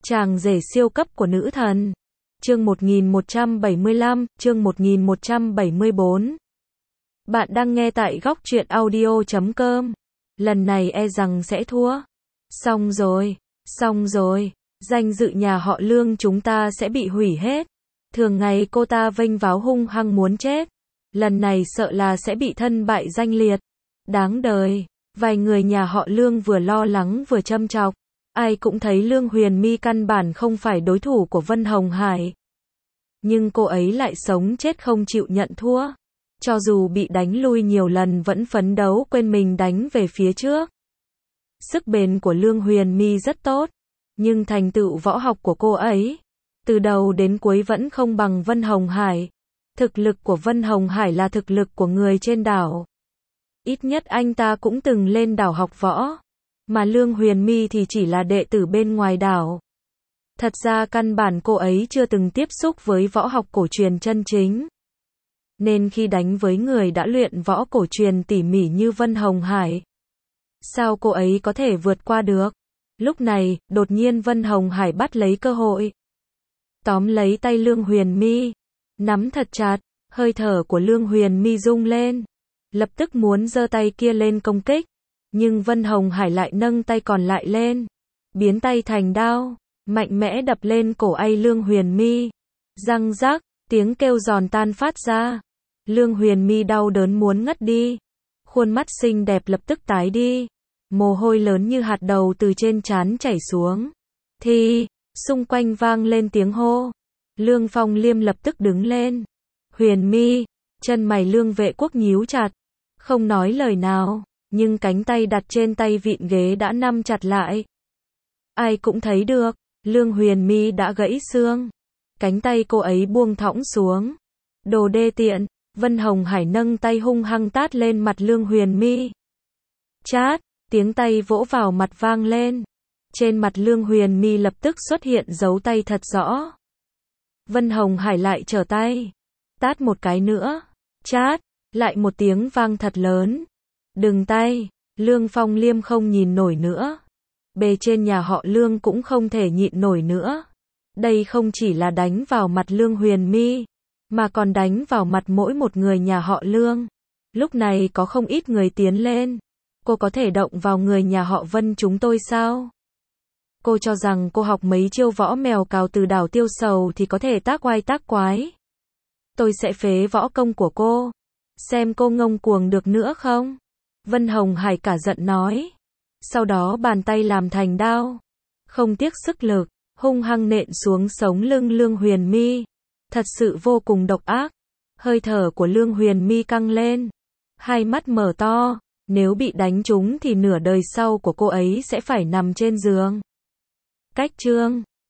Chàng rể siêu cấp của nữ thần. Chương 1175, chương 1174. Bạn đang nghe tại góc truyện audio.com. Lần này e rằng sẽ thua. Xong rồi, danh dự nhà họ Lương chúng ta sẽ bị hủy hết. Thường ngày cô ta vênh váo hung hăng muốn chết. Lần này sợ là sẽ bị thân bại danh liệt. Đáng đời. Vài người nhà họ Lương vừa lo lắng vừa châm chọc. Ai cũng thấy Lương Huyền My căn bản không phải đối thủ của Vân Hồng Hải. Nhưng cô ấy lại sống chết không chịu nhận thua. Cho dù bị đánh lui nhiều lần vẫn phấn đấu quên mình đánh về phía trước. Sức bền của Lương Huyền My rất tốt. Nhưng thành tựu võ học của cô ấy, từ đầu đến cuối vẫn không bằng Vân Hồng Hải. Thực lực của Vân Hồng Hải là thực lực của người trên đảo. Ít nhất anh ta cũng từng lên đảo học võ. Mà Lương Huyền My thì chỉ là đệ tử bên ngoài đảo. Thật ra căn bản cô ấy chưa từng tiếp xúc với võ học cổ truyền chân chính. Nên khi đánh với người đã luyện võ cổ truyền tỉ mỉ như Vân Hồng Hải, sao cô ấy có thể vượt qua được? Lúc này, đột nhiên Vân Hồng Hải bắt lấy cơ hội. Tóm lấy tay Lương Huyền My, nắm thật chặt, hơi thở của Lương Huyền My rung lên. Lập tức muốn giơ tay kia lên công kích. Nhưng Vân Hồng Hải lại nâng tay còn lại lên, biến tay thành đao, mạnh mẽ đập lên cổ ai Lương Huyền My. Răng rắc, tiếng kêu giòn tan phát ra. Lương Huyền My đau đớn muốn ngất đi. Khuôn mắt xinh đẹp lập tức tái đi. Mồ hôi lớn như hạt đậu từ trên trán chảy xuống. Thì, xung quanh vang lên tiếng hô. Lương Phong Liêm lập tức đứng lên. Huyền My, chân mày Lương Vệ Quốc nhíu chặt, không nói lời nào. Nhưng cánh tay đặt trên tay vịn ghế đã nắm chặt lại. Ai cũng thấy được, Lương Huyền My đã gãy xương. Cánh tay cô ấy buông thõng xuống. Đồ đê tiện, Vân Hồng Hải nâng tay hung hăng tát lên mặt Lương Huyền My. Chát, tiếng tay vỗ vào mặt vang lên. Trên mặt Lương Huyền My lập tức xuất hiện dấu tay thật rõ. Vân Hồng Hải lại trở tay. Tát một cái nữa. Chát, lại một tiếng vang thật lớn. Đừng tay, Lương Phong Liêm không nhìn nổi nữa. Bề trên nhà họ Lương cũng không thể nhịn nổi nữa. Đây không chỉ là đánh vào mặt Lương Huyền My, mà còn đánh vào mặt mỗi một người nhà họ Lương. Lúc này có không ít người tiến lên. Cô có thể động vào người nhà họ Vân chúng tôi sao? Cô cho rằng cô học mấy chiêu võ mèo cào từ đảo Tiêu Sầu thì có thể tác oai tác quái. Tôi sẽ phế võ công của cô. Xem cô ngông cuồng được nữa không? Vân Hồng Hải cả giận nói. Sau đó bàn tay làm thành đao. Không tiếc sức lực, hung hăng nện xuống sống lưng Lương Huyền My. Thật sự vô cùng độc ác. Hơi thở của Lương Huyền My căng lên. Hai mắt mở to. Nếu bị đánh trúng thì nửa đời sau của cô ấy sẽ phải nằm trên giường. Cách chương